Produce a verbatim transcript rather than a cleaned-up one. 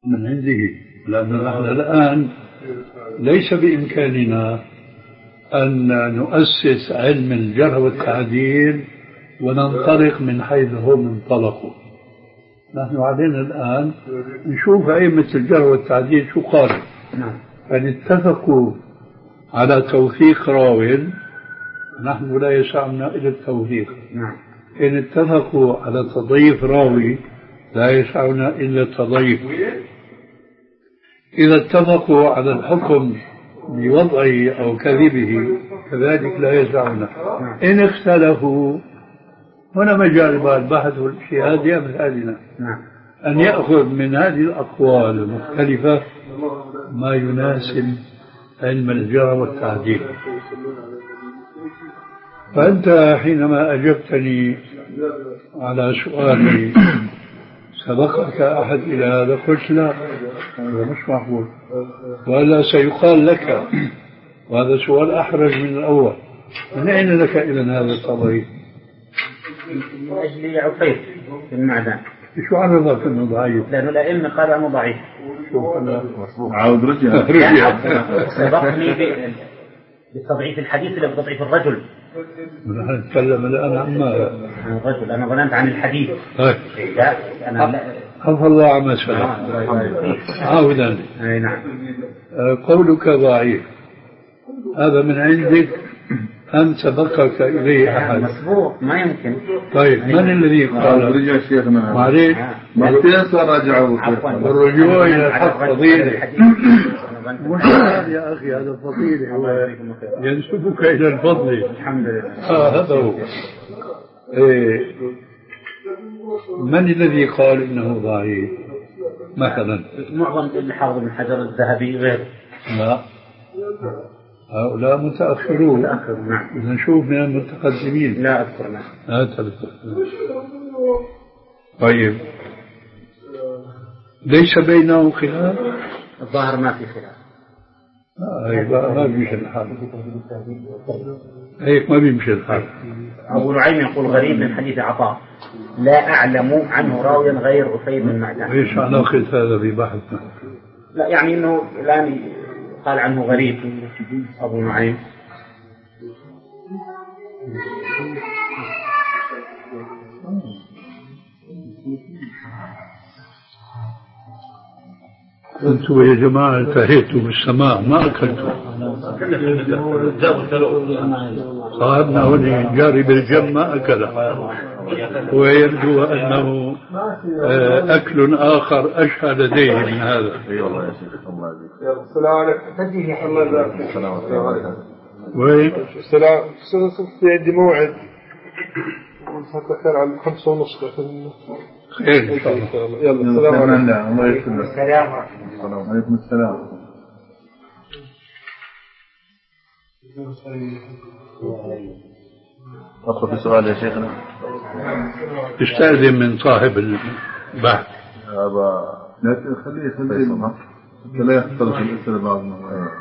من عنده، لأن نحن الآن ليس بإمكاننا أن نؤسس علم الجرح والتعديل وننطلق من حيث هم انطلقوا. نحن علينا الآن نشوف أئمة الجرح والتعديل شو قالوا. فإن اتفقوا على توثيق راو نحن لا يسعنا إلا التوثيق، إن اتفقوا على تضعيف راوي لا يسعنا إلا التضعيف، إذا اتفقوا على الحكم بوضعه أو كذبه كذلك لا يسعنا. إن اختلفوا هنا مجال البحث والاجتهاد بأمثالنا أن يأخذ من هذه الأقوال المختلفة ما يناسب علم الجرح والتعديل. فأنت حينما أجبتني على سؤالي سبقك أحد إلى هذا قلت لا، هذا مش معقول، ولا سيقال لك، وهذا سؤال أحرج من الأول، من أين لك إلى هذا التضعيف؟ من أجل عفيف في المعدن. شو عرضك أنه ضعيف؟ لأنه الأئمة قالوا أنه ضعيف. عاود رجع سبقني بتضعيف الحديث ولا بتضعيف الرجل؟ نحن نتكلم الآن عن عن الرجل. أنا ظننت عن الحديث. لا أنا عفى الله عما سلف. عودا. أي نعم. قولك ضعيف هذا من عندك أم سبقك إليه أحد؟ مسبوق ما يمكن. طيب من الذي قال؟ رجع شيخنا معليش ما رجعوا. الرجوع إلى الحق فضيلة. مش يا أخي هذا فضيلة، هو ينسبك إلى الفضل. الحمد لله. آه هذا هو. إيه من الذي قال إنه ضعيف مثلا؟ معظم اللي حافظ من حجر الذهبي غير. لا هؤلاء متأخرون. نعم. إذا نشوف من المتقدمين. لا أذكر. نعم. لا تذكر. طيب ليس بينه خلاف؟ الظاهر ما في خلاف. هيك ما بيمشي الحال، هيك ما بيمشي الحال. أبو نعيم يقول غريب من حديث عطاء لا أعلم عنه راويا غير عفيف بن معدان. ايش علاقة هذا ببحثنا؟ لا يعني إنه الآن قال عنه غريب أبو نعيم. أنتم يا جماعة انتهيتوا بالسماع ما أكلتوا. صاحبنا هنا جاري بالجم ما أكل، ويبدو أنه أكل آخر أشهى لديه من هذا. اي والله يا شيخ الله يجزيك. السلام عليكم. السلام عليكم. وين؟ السلام. في عندي موعد كان على خمسة ونص. خير إن شاء الله. يلا السلام عليكم. الله يسلمك. السلام عليكم السلام. أطلب سؤال يا شيخنا. استأذن من صاحب البحث. أبا لا خليه خليه لا يختلف الأسئلة بعضنا.